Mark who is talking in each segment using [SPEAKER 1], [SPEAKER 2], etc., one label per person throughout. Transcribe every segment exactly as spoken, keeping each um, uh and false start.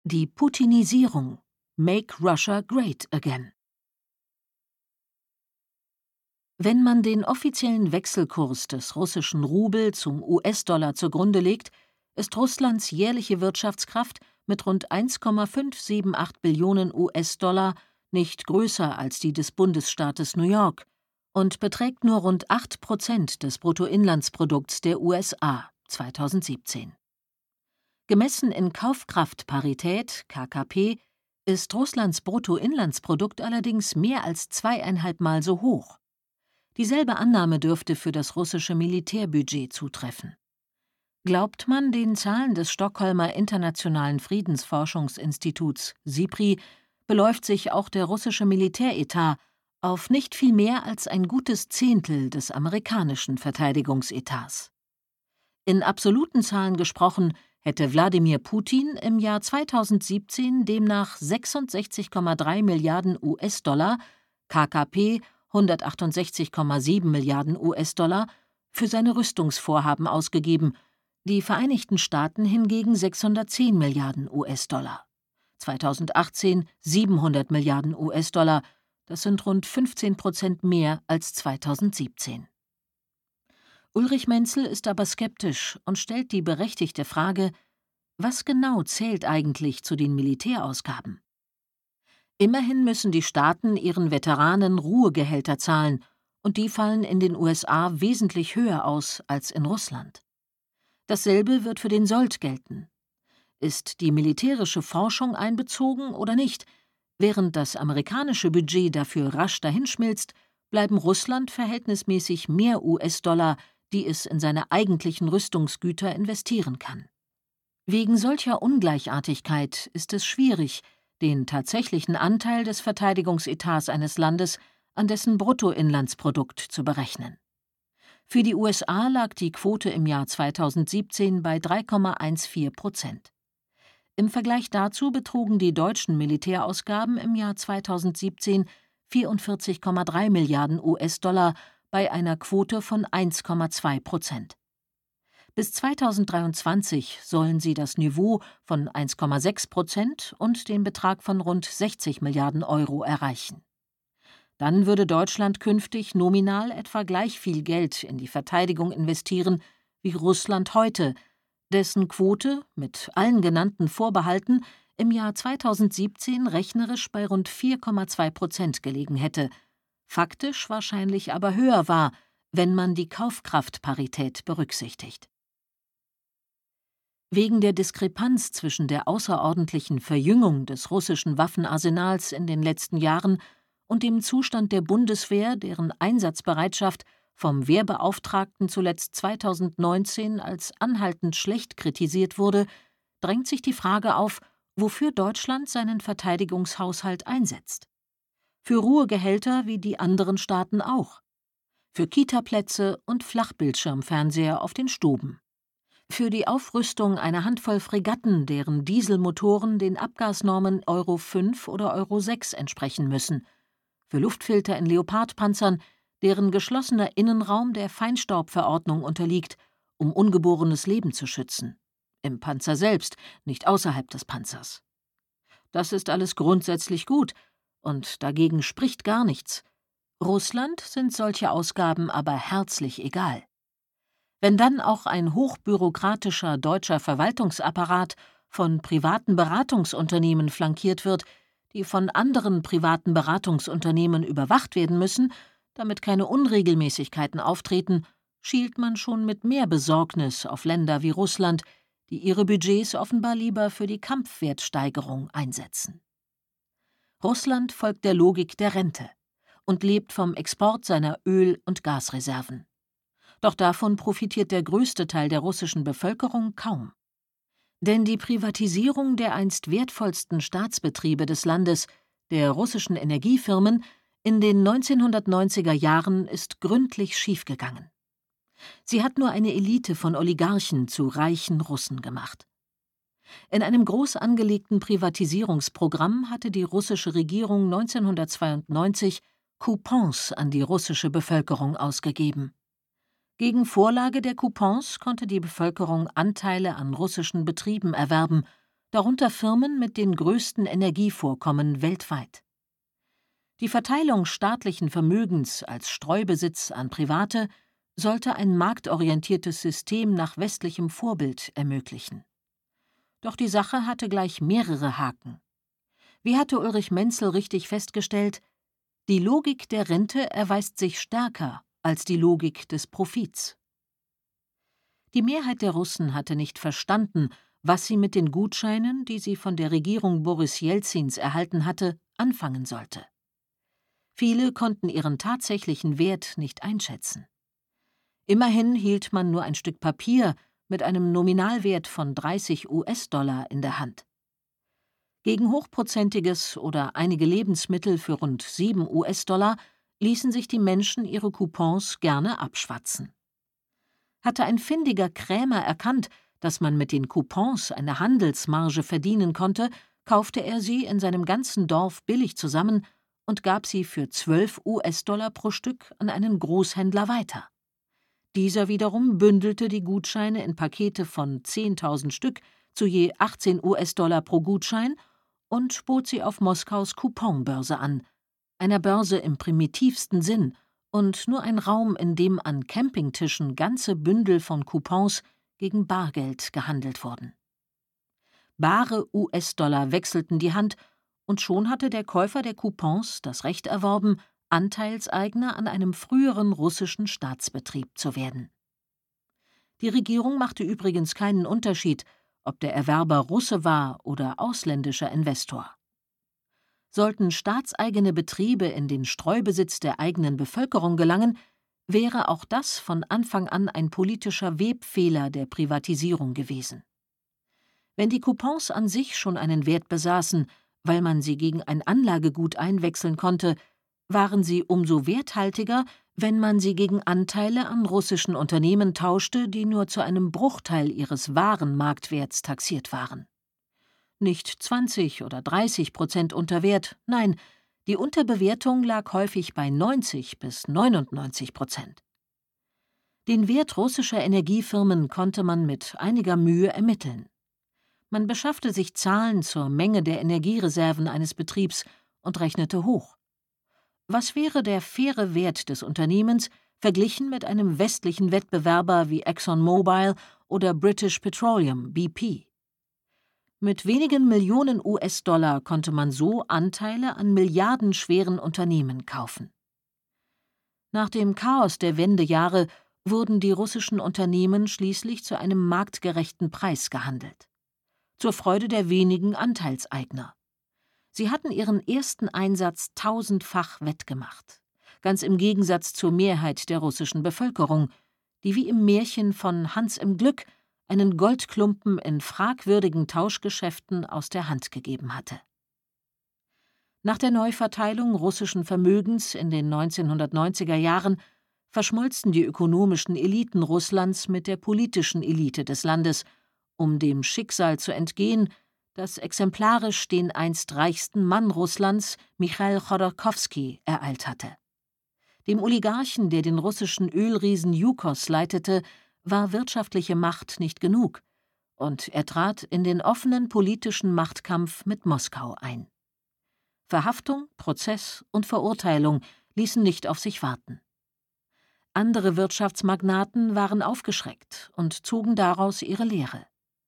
[SPEAKER 1] Die Putinisierung. Make Russia Great Again. Wenn man den offiziellen Wechselkurs des russischen Rubel zum U S-Dollar zugrunde legt, ist Russlands jährliche Wirtschaftskraft mit rund eins Komma fünf sieben acht Billionen U S-Dollar nicht größer als die des Bundesstaates New York und beträgt nur rund acht Prozent des Bruttoinlandsprodukts der U S A zweitausendsiebzehn. Gemessen in Kaufkraftparität K K P ist Russlands Bruttoinlandsprodukt allerdings mehr als zweieinhalb Mal so hoch. Dieselbe Annahme dürfte für das russische Militärbudget zutreffen. Glaubt man den Zahlen des Stockholmer Internationalen Friedensforschungsinstituts SIPRI, beläuft sich auch der russische Militäretat auf nicht viel mehr als ein gutes Zehntel des amerikanischen Verteidigungsetats. In absoluten Zahlen gesprochen hätte Wladimir Putin im Jahr zweitausendsiebzehn demnach sechsundsechzig Komma drei Milliarden U S-Dollar, K K P hundertachtundsechzig Komma sieben Milliarden U S-Dollar, für seine Rüstungsvorhaben ausgegeben, die Vereinigten Staaten hingegen sechshundertzehn Milliarden U S-Dollar. zweitausendachtzehn siebenhundert Milliarden U S-Dollar, das sind rund fünfzehn Prozent mehr als zweitausendsiebzehn. Ulrich Menzel ist aber skeptisch und stellt die berechtigte Frage: Was genau zählt eigentlich zu den Militärausgaben? Immerhin müssen die Staaten ihren Veteranen Ruhegehälter zahlen, und die fallen in den U S A wesentlich höher aus als in Russland. Dasselbe wird für den Sold gelten. Ist die militärische Forschung einbezogen oder nicht? Während das amerikanische Budget dafür rasch dahinschmilzt, bleiben Russland verhältnismäßig mehr U S-Dollar, die es in seine eigentlichen Rüstungsgüter investieren kann. Wegen solcher Ungleichartigkeit ist es schwierig, den tatsächlichen Anteil des Verteidigungsetats eines Landes an dessen Bruttoinlandsprodukt zu berechnen. Für die U S A lag die Quote im Jahr zweitausendsiebzehn bei drei Komma vierzehn Prozent. Im Vergleich dazu betrugen die deutschen Militärausgaben im Jahr zweitausendsiebzehn vierundvierzig Komma drei Milliarden U S-Dollar bei einer Quote von eins Komma zwei Prozent. Bis zweitausenddreiundzwanzig sollen sie das Niveau von eins Komma sechs Prozent und den Betrag von rund sechzig Milliarden Euro erreichen. Dann würde Deutschland künftig nominal etwa gleich viel Geld in die Verteidigung investieren wie Russland heute, dessen Quote mit allen genannten Vorbehalten im Jahr zweitausendsiebzehn rechnerisch bei rund vier Komma zwei Prozent gelegen hätte, faktisch wahrscheinlich aber höher war, wenn man die Kaufkraftparität berücksichtigt. Wegen der Diskrepanz zwischen der außerordentlichen Verjüngung des russischen Waffenarsenals in den letzten Jahren und dem Zustand der Bundeswehr, deren Einsatzbereitschaft vom Wehrbeauftragten zuletzt zweitausendneunzehn als anhaltend schlecht kritisiert wurde, drängt sich die Frage auf, wofür Deutschland seinen Verteidigungshaushalt einsetzt. Für Ruhegehälter wie die anderen Staaten auch. Für Kitaplätze und Flachbildschirmfernseher auf den Stuben. Für die Aufrüstung einer Handvoll Fregatten, deren Dieselmotoren den Abgasnormen Euro fünf oder Euro sechs entsprechen müssen. Für Luftfilter in Leopardpanzern, deren geschlossener Innenraum der Feinstaubverordnung unterliegt, um ungeborenes Leben zu schützen. Im Panzer selbst, nicht außerhalb des Panzers. Das ist alles grundsätzlich gut, und dagegen spricht gar nichts. Russland sind solche Ausgaben aber herzlich egal. Wenn dann auch ein hochbürokratischer deutscher Verwaltungsapparat von privaten Beratungsunternehmen flankiert wird, die von anderen privaten Beratungsunternehmen überwacht werden müssen, damit keine Unregelmäßigkeiten auftreten, schielt man schon mit mehr Besorgnis auf Länder wie Russland, die ihre Budgets offenbar lieber für die Kampfwertsteigerung einsetzen. Russland folgt der Logik der Rente und lebt vom Export seiner Öl- und Gasreserven. Doch davon profitiert der größte Teil der russischen Bevölkerung kaum. Denn die Privatisierung der einst wertvollsten Staatsbetriebe des Landes, der russischen Energiefirmen, in den neunzehnhundertneunziger Jahren ist gründlich schiefgegangen. Sie hat nur eine Elite von Oligarchen zu reichen Russen gemacht. In einem groß angelegten Privatisierungsprogramm hatte die russische Regierung neunzehnhundertzweiundneunzig Coupons an die russische Bevölkerung ausgegeben. Gegen Vorlage der Coupons konnte die Bevölkerung Anteile an russischen Betrieben erwerben, darunter Firmen mit den größten Energievorkommen weltweit. Die Verteilung staatlichen Vermögens als Streubesitz an Private sollte ein marktorientiertes System nach westlichem Vorbild ermöglichen. Doch die Sache hatte gleich mehrere Haken. Wie hatte Ulrich Menzel richtig festgestellt, die Logik der Rente erweist sich stärker als die Logik des Profits. Die Mehrheit der Russen hatte nicht verstanden, was sie mit den Gutscheinen, die sie von der Regierung Boris Jelzins erhalten hatte, anfangen sollte. Viele konnten ihren tatsächlichen Wert nicht einschätzen. Immerhin hielt man nur ein Stück Papier mit einem Nominalwert von dreißig US-Dollar in der Hand. Gegen hochprozentiges oder einige Lebensmittel für rund sieben US-Dollar ließen sich die Menschen ihre Coupons gerne abschwatzen. Hatte ein findiger Krämer erkannt, dass man mit den Coupons eine Handelsmarge verdienen konnte, kaufte er sie in seinem ganzen Dorf billig zusammen und gab sie für zwölf US-Dollar pro Stück an einen Großhändler weiter. Dieser wiederum bündelte die Gutscheine in Pakete von zehntausend Stück zu je achtzehn US-Dollar pro Gutschein und bot sie auf Moskaus Couponbörse an, einer Börse im primitivsten Sinn und nur ein Raum, in dem an Campingtischen ganze Bündel von Coupons gegen Bargeld gehandelt wurden. Bare US-Dollar wechselten die Hand, und schon hatte der Käufer der Coupons das Recht erworben, Anteilseigner an einem früheren russischen Staatsbetrieb zu werden. Die Regierung machte übrigens keinen Unterschied, ob der Erwerber Russe war oder ausländischer Investor. Sollten staatseigene Betriebe in den Streubesitz der eigenen Bevölkerung gelangen, wäre auch das von Anfang an ein politischer Webfehler der Privatisierung gewesen. Wenn die Coupons an sich schon einen Wert besaßen, weil man sie gegen ein Anlagegut einwechseln konnte, waren sie umso werthaltiger, wenn man sie gegen Anteile an russischen Unternehmen tauschte, die nur zu einem Bruchteil ihres wahren Marktwerts taxiert waren. Nicht zwanzig oder dreißig Prozent unter Wert, nein, die Unterbewertung lag häufig bei neunzig bis neunundneunzig Prozent. Den Wert russischer Energiefirmen konnte man mit einiger Mühe ermitteln. Man beschaffte sich Zahlen zur Menge der Energiereserven eines Betriebs und rechnete hoch. Was wäre der faire Wert des Unternehmens verglichen mit einem westlichen Wettbewerber wie ExxonMobil oder British Petroleum, B P? Mit wenigen Millionen US-Dollar konnte man so Anteile an milliardenschweren Unternehmen kaufen. Nach dem Chaos der Wendejahre wurden die russischen Unternehmen schließlich zu einem marktgerechten Preis gehandelt. Zur Freude der wenigen Anteilseigner. Sie hatten ihren ersten Einsatz tausendfach wettgemacht, ganz im Gegensatz zur Mehrheit der russischen Bevölkerung, die wie im Märchen von Hans im Glück einen Goldklumpen in fragwürdigen Tauschgeschäften aus der Hand gegeben hatte. Nach der Neuverteilung russischen Vermögens in den neunzehnhundertneunziger Jahren verschmolzen die ökonomischen Eliten Russlands mit der politischen Elite des Landes, um dem Schicksal zu entgehen, das exemplarisch den einst reichsten Mann Russlands, Michail Chodorkowski, ereilt hatte. Dem Oligarchen, der den russischen Ölriesen Jukos leitete, war wirtschaftliche Macht nicht genug, und er trat in den offenen politischen Machtkampf mit Moskau ein. Verhaftung, Prozess und Verurteilung ließen nicht auf sich warten. Andere Wirtschaftsmagnaten waren aufgeschreckt und zogen daraus ihre Lehre.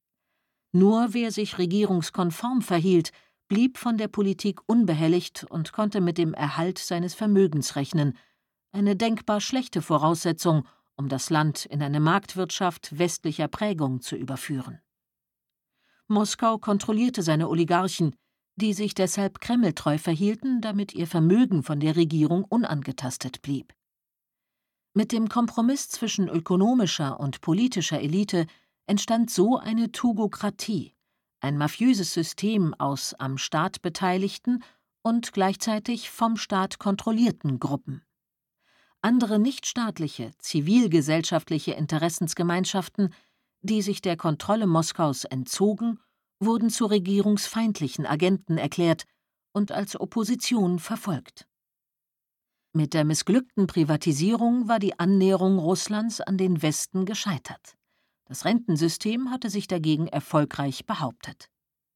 [SPEAKER 1] Nur wer sich regierungskonform verhielt, blieb von der Politik unbehelligt und konnte mit dem Erhalt seines Vermögens rechnen, eine denkbar schlechte Voraussetzung, um das Land in eine Marktwirtschaft westlicher Prägung zu überführen. Moskau kontrollierte seine Oligarchen, die sich deshalb kremltreu verhielten, damit ihr Vermögen von der Regierung unangetastet blieb. Mit dem Kompromiss zwischen ökonomischer und politischer Elite entstand so eine Tugokratie, ein mafiöses System aus am Staat beteiligten und gleichzeitig vom Staat kontrollierten Gruppen. Andere nichtstaatliche, zivilgesellschaftliche Interessensgemeinschaften, die sich der Kontrolle Moskaus entzogen, wurden zu regierungsfeindlichen Agenten erklärt und als Opposition verfolgt. Mit der missglückten Privatisierung war die Annäherung Russlands an den Westen gescheitert. Das Rentensystem hatte sich dagegen erfolgreich behauptet.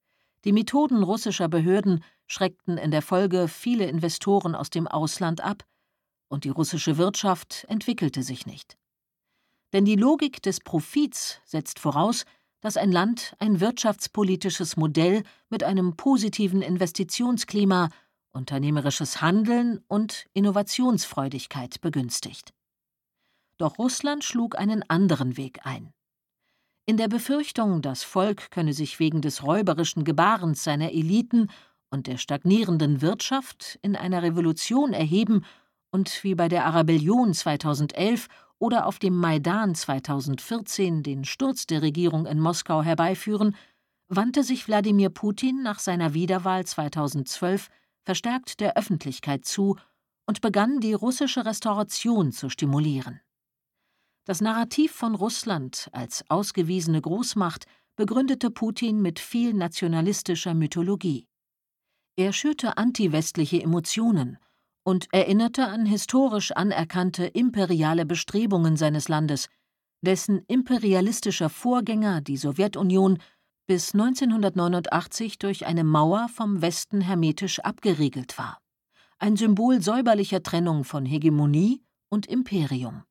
[SPEAKER 1] Die Methoden russischer Behörden schreckten in der Folge viele Investoren aus dem Ausland ab, und die russische Wirtschaft entwickelte sich nicht. Denn die Logik des Profits setzt voraus, dass ein Land ein wirtschaftspolitisches Modell mit einem positiven Investitionsklima, unternehmerisches Handeln und Innovationsfreudigkeit begünstigt. Doch Russland schlug einen anderen Weg ein. In der Befürchtung, das Volk könne sich wegen des räuberischen Gebarens seiner Eliten und der stagnierenden Wirtschaft in einer Revolution erheben und wie bei der Arabellion zweitausendelf oder auf dem Maidan zweitausendvierzehn den Sturz der Regierung in Moskau herbeiführen, wandte sich Wladimir Putin nach seiner Wiederwahl zweitausendzwölf verstärkt der Öffentlichkeit zu und begann, die russische Restauration zu stimulieren. Das Narrativ von Russland als ausgewiesene Großmacht begründete Putin mit viel nationalistischer Mythologie. Er schürte antiwestliche Emotionen und erinnerte an historisch anerkannte imperiale Bestrebungen seines Landes, dessen imperialistischer Vorgänger, die Sowjetunion, bis neunzehnhundertneunundachtzig durch eine Mauer vom Westen hermetisch abgeriegelt war. Ein Symbol säuberlicher Trennung von Hegemonie und Imperium.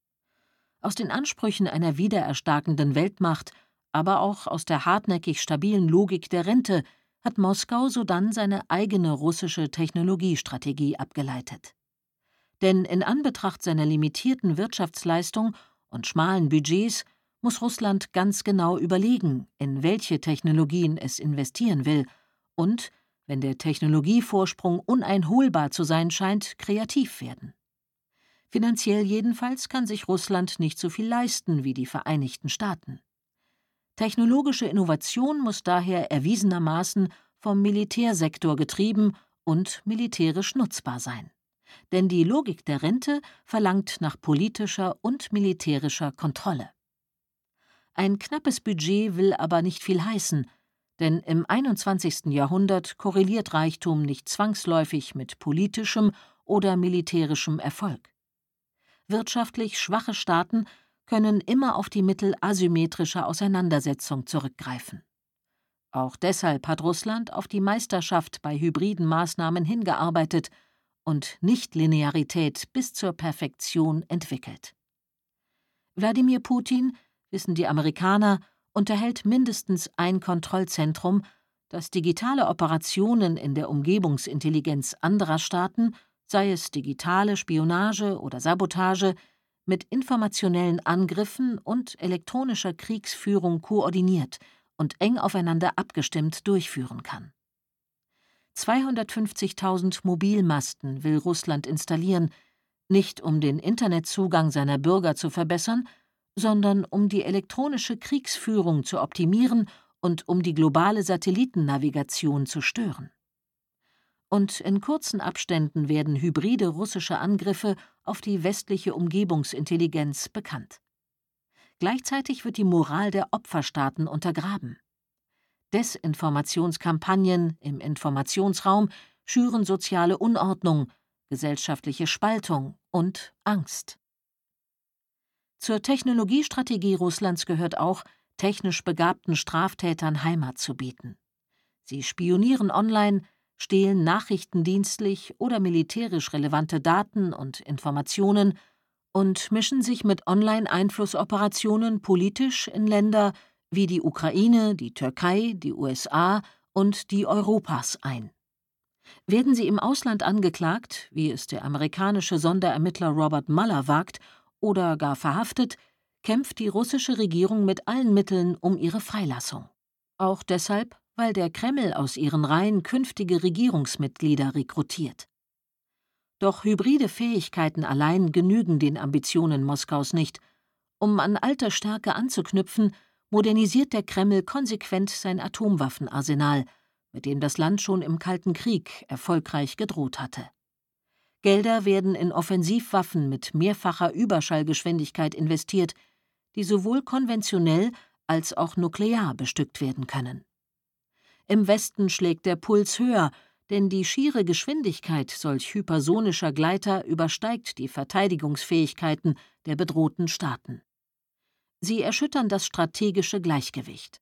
[SPEAKER 1] Aus den Ansprüchen einer wiedererstarkenden Weltmacht, aber auch aus der hartnäckig stabilen Logik der Rente hat Moskau sodann seine eigene russische Technologiestrategie abgeleitet. Denn in Anbetracht seiner limitierten Wirtschaftsleistung und schmalen Budgets muss Russland ganz genau überlegen, in welche Technologien es investieren will und, wenn der Technologievorsprung uneinholbar zu sein scheint, kreativ werden. Finanziell jedenfalls kann sich Russland nicht so viel leisten wie die Vereinigten Staaten. Technologische Innovation muss daher erwiesenermaßen vom Militärsektor getrieben und militärisch nutzbar sein. Denn die Logik der Rente verlangt nach politischer und militärischer Kontrolle. Ein knappes Budget will aber nicht viel heißen, denn im einundzwanzigsten Jahrhundert korreliert Reichtum nicht zwangsläufig mit politischem oder militärischem Erfolg. Wirtschaftlich schwache Staaten können immer auf die Mittel asymmetrischer Auseinandersetzung zurückgreifen. Auch deshalb hat Russland auf die Meisterschaft bei hybriden Maßnahmen hingearbeitet und Nichtlinearität bis zur Perfektion entwickelt. Wladimir Putin, wissen die Amerikaner, unterhält mindestens ein Kontrollzentrum, das digitale Operationen in der Umgebungsintelligenz anderer Staaten, sei es digitale Spionage oder Sabotage, mit informationellen Angriffen und elektronischer Kriegsführung koordiniert und eng aufeinander abgestimmt durchführen kann. zweihundertfünfzigtausend Mobilmasten will Russland installieren, nicht um den Internetzugang seiner Bürger zu verbessern, sondern um die elektronische Kriegsführung zu optimieren und um die globale Satellitennavigation zu stören. Und in kurzen Abständen werden hybride russische Angriffe auf die westliche Umgebungsintelligenz bekannt. Gleichzeitig wird die Moral der Opferstaaten untergraben. Desinformationskampagnen im Informationsraum schüren soziale Unordnung, gesellschaftliche Spaltung und Angst. Zur Technologiestrategie Russlands gehört auch, technisch begabten Straftätern Heimat zu bieten. Sie spionieren online, stehlen nachrichtendienstlich oder militärisch relevante Daten und Informationen und mischen sich mit Online-Einflussoperationen politisch in Länder wie die Ukraine, die Türkei, die U S A und die Europas ein. Werden sie im Ausland angeklagt, wie es der amerikanische Sonderermittler Robert Mueller wagt, oder gar verhaftet, kämpft die russische Regierung mit allen Mitteln um ihre Freilassung. Auch deshalb, weil der Kreml aus ihren Reihen künftige Regierungsmitglieder rekrutiert. Doch hybride Fähigkeiten allein genügen den Ambitionen Moskaus nicht. Um an alter Stärke anzuknüpfen, modernisiert der Kreml konsequent sein Atomwaffenarsenal, mit dem das Land schon im Kalten Krieg erfolgreich gedroht hatte. Gelder werden in Offensivwaffen mit mehrfacher Überschallgeschwindigkeit investiert, die sowohl konventionell als auch nuklear bestückt werden können. Im Westen schlägt der Puls höher, denn die schiere Geschwindigkeit solch hypersonischer Gleiter übersteigt die Verteidigungsfähigkeiten der bedrohten Staaten. Sie erschüttern das strategische Gleichgewicht.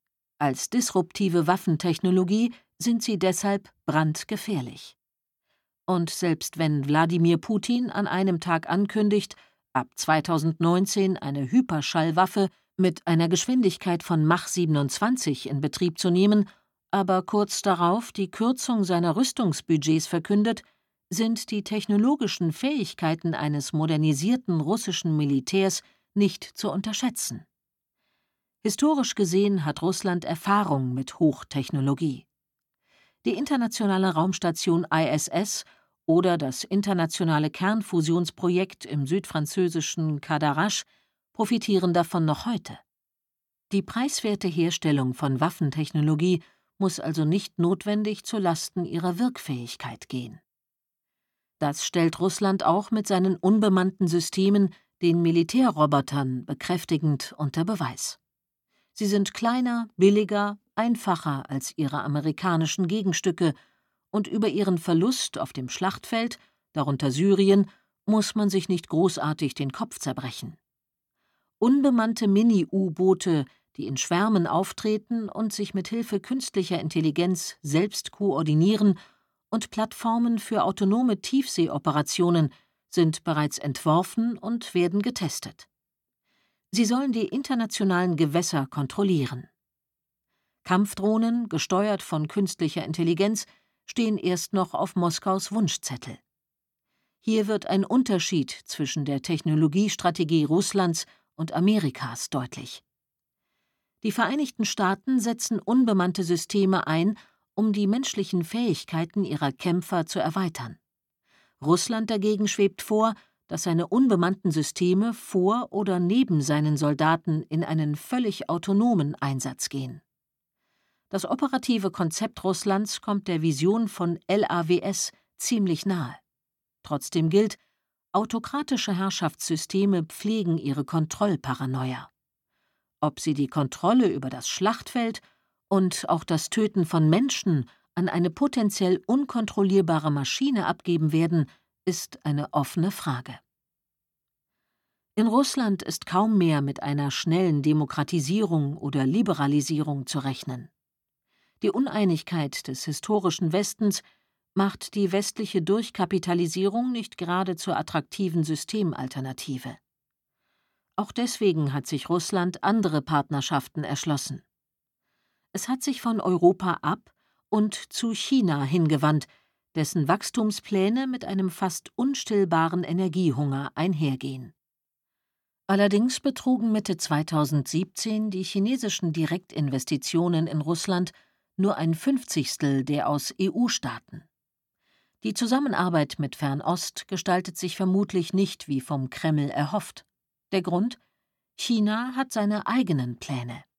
[SPEAKER 1] Als disruptive Waffentechnologie sind sie deshalb brandgefährlich. Und selbst wenn Wladimir Putin an einem Tag ankündigt, ab zweitausendneunzehn eine Hyperschallwaffe mit einer Geschwindigkeit von Mach siebenundzwanzig in Betrieb zu nehmen, aber kurz darauf die Kürzung seiner Rüstungsbudgets verkündet, sind die technologischen Fähigkeiten eines modernisierten russischen Militärs nicht zu unterschätzen. Historisch gesehen hat Russland Erfahrung mit Hochtechnologie. Die internationale Raumstation I S S oder das internationale Kernfusionsprojekt im südfranzösischen Cadarache profitieren davon noch heute. Die preiswerte Herstellung von Waffentechnologie muss also nicht notwendig zu Lasten ihrer Wirkfähigkeit gehen. Das stellt Russland auch mit seinen unbemannten Systemen, den Militärrobotern, bekräftigend unter Beweis. Sie sind kleiner, billiger, einfacher als ihre amerikanischen Gegenstücke, und über ihren Verlust auf dem Schlachtfeld, darunter Syrien, muss man sich nicht großartig den Kopf zerbrechen. Unbemannte Mini-U-Boote, die in Schwärmen auftreten und sich mit Hilfe künstlicher Intelligenz selbst koordinieren, und Plattformen für autonome Tiefseeoperationen sind bereits entworfen und werden getestet. Sie sollen die internationalen Gewässer kontrollieren. Kampfdrohnen, gesteuert von künstlicher Intelligenz, stehen erst noch auf Moskaus Wunschzettel. Hier wird ein Unterschied zwischen der Technologiestrategie Russlands und Amerikas deutlich. Die Vereinigten Staaten setzen unbemannte Systeme ein, um die menschlichen Fähigkeiten ihrer Kämpfer zu erweitern. Russland dagegen schwebt vor, dass seine unbemannten Systeme vor oder neben seinen Soldaten in einen völlig autonomen Einsatz gehen. Das operative Konzept Russlands kommt der Vision von L A W S ziemlich nahe. Trotzdem gilt, autokratische Herrschaftssysteme pflegen ihre Kontrollparanoia. Ob sie die Kontrolle über das Schlachtfeld und auch das Töten von Menschen an eine potenziell unkontrollierbare Maschine abgeben werden, ist eine offene Frage. In Russland ist kaum mehr mit einer schnellen Demokratisierung oder Liberalisierung zu rechnen. Die Uneinigkeit des historischen Westens macht die westliche Durchkapitalisierung nicht gerade zur attraktiven Systemalternative. Auch deswegen hat sich Russland andere Partnerschaften erschlossen. Es hat sich von Europa ab und zu China hingewandt, dessen Wachstumspläne mit einem fast unstillbaren Energiehunger einhergehen. Allerdings betrugen Mitte zweitausendsiebzehn die chinesischen Direktinvestitionen in Russland nur ein Fünfzigstel der aus E U-Staaten. Die Zusammenarbeit mit Fernost gestaltet sich vermutlich nicht wie vom Kreml erhofft. Der Grund? China hat seine eigenen Pläne.